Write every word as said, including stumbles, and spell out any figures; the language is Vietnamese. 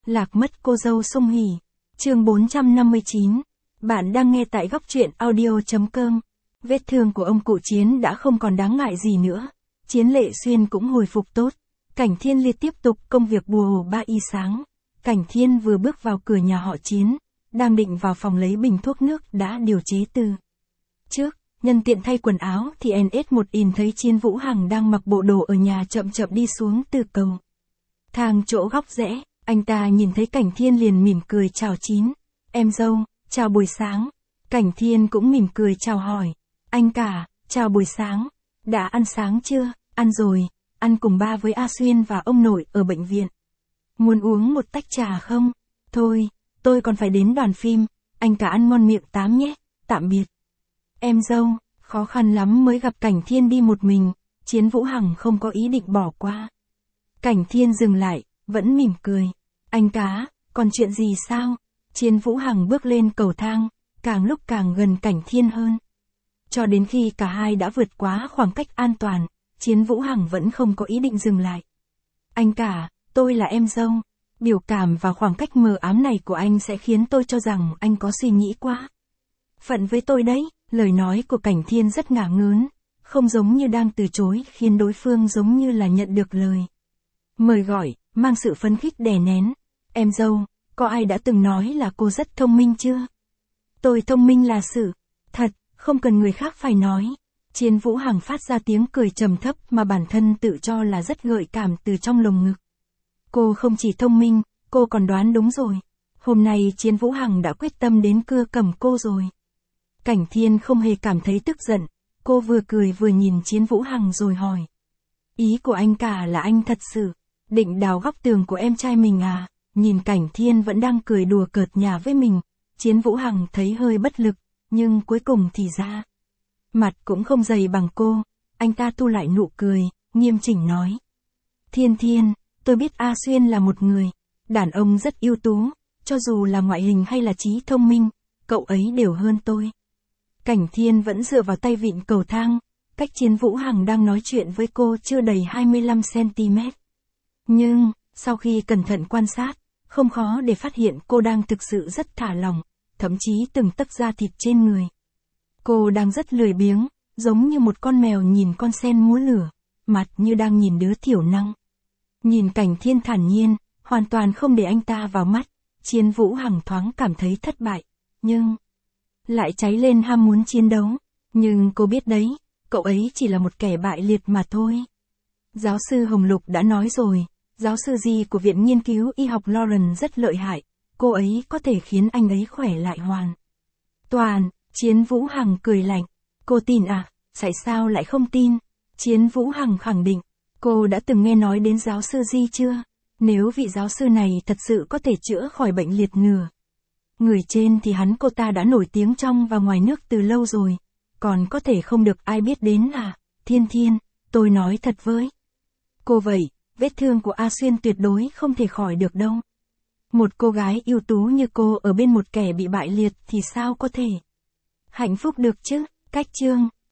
Lạc mất cô dâu Song Hỷ. Chương bốn trăm năm mươi chín. Bạn đang nghe tại góc truyện audio chấm com. Vết thương của ông cụ Chiến đã không còn đáng ngại gì nữa. Chiến Lệ Xuyên cũng hồi phục tốt. Cảnh Thiên Liệt tiếp tục công việc bùa ba y sáng. Cảnh Thiên vừa bước vào cửa nhà họ Chiến, đang định vào phòng lấy bình thuốc nước đã điều chế từ trước, nhân tiện thay quần áo thì en ét một in thấy Chiến Vũ Hằng đang mặc bộ đồ ở nhà chậm chậm đi xuống từ cầu thang chỗ góc rẽ. Anh ta nhìn thấy Cảnh Thiên liền mỉm cười chào Chín. Em dâu, chào buổi sáng. Cảnh Thiên cũng mỉm cười chào hỏi. Anh cả, chào buổi sáng. Đã ăn sáng chưa? Ăn rồi, ăn cùng ba với A Xuyên và ông nội ở bệnh viện. Muốn uống một tách trà không? Thôi, tôi còn phải đến đoàn phim, anh cả ăn ngon miệng tám nhé, tạm biệt. Em dâu, khó khăn lắm mới gặp Cảnh Thiên đi một mình, Chiến Vũ Hằng không có ý định bỏ qua. Cảnh Thiên dừng lại, vẫn mỉm cười. Anh cá, còn chuyện gì sao? Chiến Vũ Hằng bước lên cầu thang, càng lúc càng gần Cảnh Thiên hơn. Cho đến khi cả hai đã vượt quá khoảng cách an toàn, Chiến Vũ Hằng vẫn không có ý định dừng lại. Anh cả, tôi là em dâu. Biểu cảm và khoảng cách mờ ám này của anh sẽ khiến tôi cho rằng anh có suy nghĩ quá phận với tôi đấy. Lời nói của Cảnh Thiên rất ngả ngớn, không giống như đang từ chối, khiến đối phương giống như là nhận được lời mời gọi, mang sự phấn khích đè nén. Em dâu, có ai đã từng nói là cô rất thông minh chưa? Tôi thông minh là sự thật, không cần người khác phải nói. Chiến Vũ Hằng phát ra tiếng cười trầm thấp mà bản thân tự cho là rất gợi cảm từ trong lồng ngực. Cô không chỉ thông minh, cô còn đoán đúng rồi. Hôm nay Chiến Vũ Hằng đã quyết tâm đến cưa cầm cô rồi. Cảnh Thiên không hề cảm thấy tức giận, cô vừa cười vừa nhìn Chiến Vũ Hằng rồi hỏi. Ý của anh cả là anh thật sự định đào góc tường của em trai mình à? Nhìn Cảnh Thiên vẫn đang cười đùa cợt nhả với mình, Chiến Vũ Hằng thấy hơi bất lực, nhưng cuối cùng thì ra mặt cũng không dày bằng cô. Anh ta thu lại nụ cười, nghiêm chỉnh nói. Thiên Thiên, tôi biết A Xuyên là một người đàn ông rất ưu tú, cho dù là ngoại hình hay là trí thông minh, cậu ấy đều hơn tôi. Cảnh Thiên vẫn dựa vào tay vịn cầu thang, cách Chiến Vũ Hằng đang nói chuyện với cô chưa đầy hai mươi lăm xăng-ti-mét. Nhưng, sau khi cẩn thận quan sát, không khó để phát hiện cô đang thực sự rất thả lỏng, thậm chí từng tấc da thịt trên người. Cô đang rất lười biếng, giống như một con mèo nhìn con sen múa lửa, mặt như đang nhìn đứa thiểu năng. Nhìn Cảnh Thiên thản nhiên, hoàn toàn không để anh ta vào mắt, Chiến Vũ Hằng thoáng cảm thấy thất bại, nhưng lại cháy lên ham muốn chiến đấu. Nhưng cô biết đấy, cậu ấy chỉ là một kẻ bại liệt mà thôi. Giáo sư Hồng Lục đã nói rồi, giáo sư Di của Viện Nghiên cứu Y học Lauren rất lợi hại, cô ấy có thể khiến anh ấy khỏe lại hoàn toàn. Chiến Vũ Hằng cười lạnh. Cô tin à? Tại sao lại không tin? Chiến Vũ Hằng khẳng định. Cô đã từng nghe nói đến giáo sư Di chưa? Nếu vị giáo sư này thật sự có thể chữa khỏi bệnh liệt nửa người trên thì hắn cô ta đã nổi tiếng trong và ngoài nước từ lâu rồi. Còn có thể không được ai biết đến à? Thiên Thiên, tôi nói thật với cô vậy, vết thương của A Xuyên tuyệt đối không thể khỏi được đâu. Một cô gái ưu tú như cô ở bên một kẻ bị bại liệt thì sao có thể hạnh phúc được chứ? Cách chương